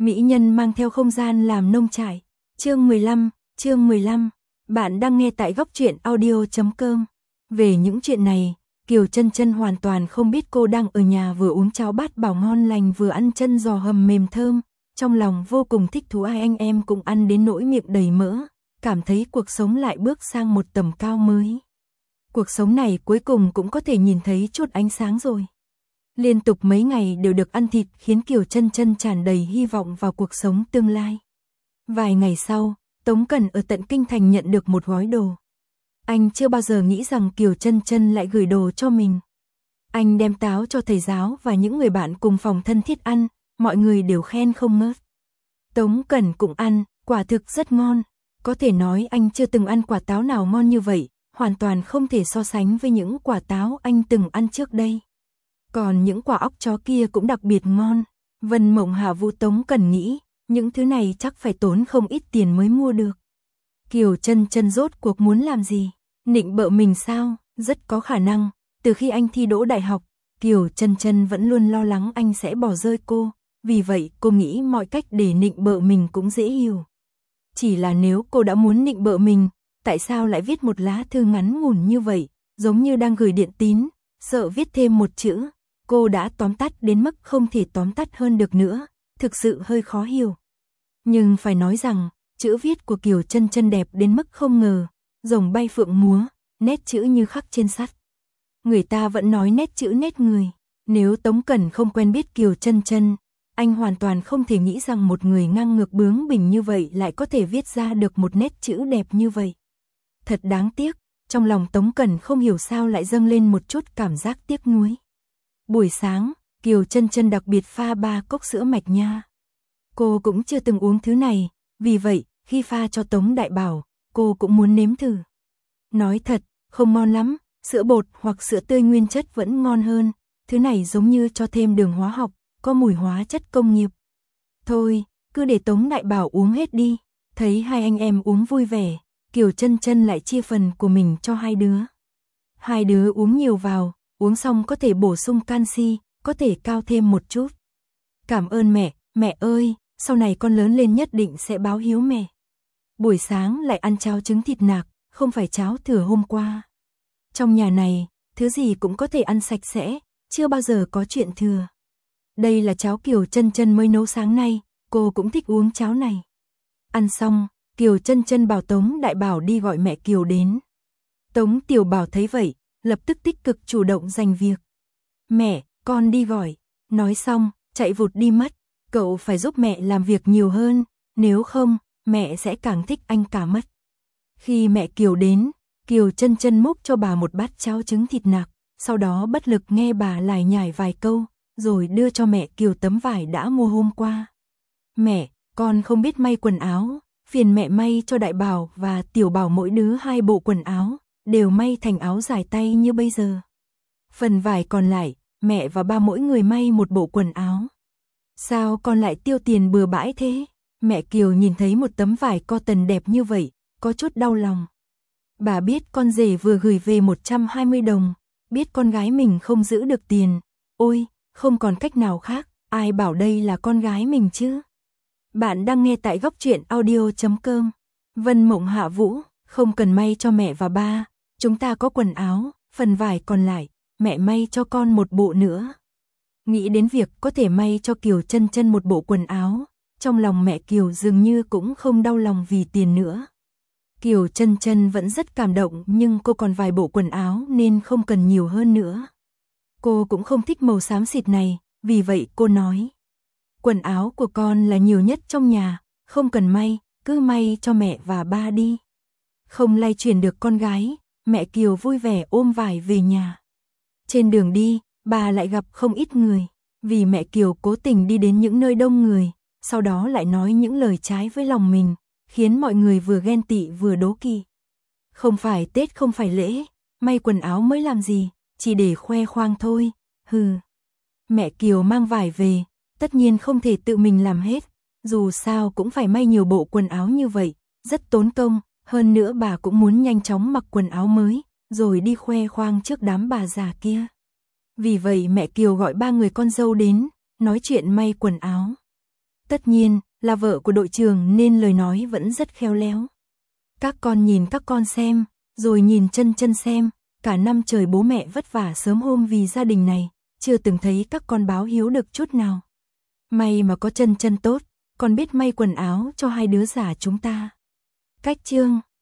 Mỹ nhân mang theo không gian làm nông trại. Chương 15. Bạn đang nghe tại góc truyện audio.com. Về những chuyện này, Kiều Chân Chân hoàn toàn không biết cô đang ở nhà vừa uống cháo bát bảo ngon lành vừa ăn chân giò hầm mềm thơm, trong lòng vô cùng thích thú. Ai anh em cũng ăn đến nỗi miệng đầy mỡ, cảm thấy cuộc sống lại bước sang một tầm cao mới. Cuộc sống này cuối cùng cũng có thể nhìn thấy chút ánh sáng rồi. Liên tục mấy ngày đều được ăn thịt khiến Kiều Chân Chân tràn đầy hy vọng vào cuộc sống tương lai. Vài ngày sau, Tống Cẩn ở tận Kinh Thành nhận được một gói đồ. Anh chưa bao giờ nghĩ rằng Kiều Chân Chân lại gửi đồ cho mình. Anh đem táo cho thầy giáo và những người bạn cùng phòng thân thiết ăn, mọi người đều khen không ngớt. Tống Cẩn cũng ăn, quả thực rất ngon. Có thể nói anh chưa từng ăn quả táo nào ngon như vậy, hoàn toàn không thể so sánh với những quả táo anh từng ăn trước đây. Còn những quả óc chó kia cũng đặc biệt ngon. Vân Mộng Hạ Vũ Tống Cẩn nghĩ, những thứ này chắc phải tốn không ít tiền mới mua được. Kiều Chân Chân rốt cuộc muốn làm gì? Nịnh bợ mình sao? Rất có khả năng, từ khi anh thi đỗ đại học, Kiều Chân Chân vẫn luôn lo lắng anh sẽ bỏ rơi cô, vì vậy cô nghĩ mọi cách để nịnh bợ mình cũng dễ hiểu. Chỉ là nếu cô đã muốn nịnh bợ mình, tại sao lại viết một lá thư ngắn ngủn như vậy, giống như đang gửi điện tín, sợ viết thêm một chữ, cô đã tóm tắt đến mức không thể tóm tắt hơn được nữa, thực sự hơi khó hiểu. Nhưng phải nói rằng, chữ viết của Kiều Chân Chân đẹp đến mức không ngờ, rồng bay phượng múa, nét chữ như khắc trên sắt. Người ta vẫn nói nét chữ nét người, nếu Tống Cẩn không quen biết Kiều Chân Chân, anh hoàn toàn không thể nghĩ rằng một người ngang ngược bướng bỉnh như vậy lại có thể viết ra được một nét chữ đẹp như vậy. Thật đáng tiếc, trong lòng Tống Cẩn không hiểu sao lại dâng lên một chút cảm giác tiếc nuối. Buổi sáng, Kiều Chân Chân đặc biệt pha 3 cốc sữa mạch nha. Cô cũng chưa từng uống thứ này, vì vậy, khi pha cho Tống Đại Bảo, cô cũng muốn nếm thử. Nói thật, không ngon lắm, sữa bột hoặc sữa tươi nguyên chất vẫn ngon hơn, thứ này giống như cho thêm đường hóa học, có mùi hóa chất công nghiệp. Thôi, cứ để Tống Đại Bảo uống hết đi. Thấy hai anh em uống vui vẻ, Kiều Chân Chân lại chia phần của mình cho hai đứa. Hai đứa uống nhiều vào, uống xong có thể bổ sung canxi, có thể cao thêm một chút. Cảm ơn mẹ, mẹ ơi, sau này con lớn lên nhất định sẽ báo hiếu mẹ. Buổi sáng lại ăn cháo trứng thịt nạc, không phải cháo thừa hôm qua. Trong nhà này, thứ gì cũng có thể ăn sạch sẽ, chưa bao giờ có chuyện thừa. Đây là cháo Kiều Chân Chân mới nấu sáng nay, cô cũng thích uống cháo này. Ăn xong, Kiều Chân Chân bảo Tống Đại Bảo đi gọi mẹ Kiều đến. Tống Tiểu Bảo thấy vậy, lập tức tích cực chủ động giành việc. Mẹ, con đi gọi. Nói xong, chạy vụt đi mất. Cậu phải giúp mẹ làm việc nhiều hơn, nếu không, mẹ sẽ càng thích anh cả mất. Khi mẹ Kiều đến, Kiều Chân Chân múc cho bà một bát cháo trứng thịt nạc, sau đó bất lực nghe bà lải nhải vài câu, rồi đưa cho mẹ Kiều tấm vải đã mua hôm qua. Mẹ, con không biết may quần áo, phiền mẹ may cho Đại Bảo và Tiểu Bảo mỗi đứa 2 bộ quần áo, đều may thành áo dài tay như bây giờ. Phần vải còn lại, mẹ và ba mỗi người may một bộ quần áo. Sao con lại tiêu tiền bừa bãi thế? Mẹ Kiều nhìn thấy một tấm vải cotton đẹp như vậy, có chút đau lòng. Bà biết con rể vừa gửi về 120 đồng, biết con gái mình không giữ được tiền. Ôi, không còn cách nào khác, ai bảo đây là con gái mình chứ? Bạn đang nghe tại góc truyện audio.com. Vân Mộng Hạ Vũ, không cần may cho mẹ và ba, chúng ta có quần áo, phần vải còn lại, mẹ may cho con một bộ nữa. Nghĩ đến việc có thể may cho Kiều Chân Chân một bộ quần áo, trong lòng mẹ Kiều dường như cũng không đau lòng vì tiền nữa. Kiều Chân Chân vẫn rất cảm động nhưng cô còn vài bộ quần áo nên không cần nhiều hơn nữa. Cô cũng không thích màu xám xịt này, vì vậy cô nói. Quần áo của con là nhiều nhất trong nhà, không cần may, cứ may cho mẹ và ba đi. Không lay chuyển được con gái, mẹ Kiều vui vẻ ôm vải về nhà. Trên đường đi, bà lại gặp không ít người, vì mẹ Kiều cố tình đi đến những nơi đông người, sau đó lại nói những lời trái với lòng mình, khiến mọi người vừa ghen tị vừa đố kỵ. Không phải Tết không phải lễ, may quần áo mới làm gì, chỉ để khoe khoang thôi, hừ. Mẹ Kiều mang vải về, tất nhiên không thể tự mình làm hết, dù sao cũng phải may nhiều bộ quần áo như vậy, rất tốn công, hơn nữa bà cũng muốn nhanh chóng mặc quần áo mới, rồi đi khoe khoang trước đám bà già kia. Vì vậy mẹ Kiều gọi 3 người con dâu đến, nói chuyện may quần áo. Tất nhiên, là vợ của đội trưởng nên lời nói vẫn rất khéo léo. Các con nhìn các con xem, rồi nhìn chân chân xem, cả năm trời bố mẹ vất vả sớm hôm vì gia đình này, chưa từng thấy các con báo hiếu được chút nào. May mà có chân chân tốt, còn biết may quần áo cho hai đứa giả chúng ta. Cách chương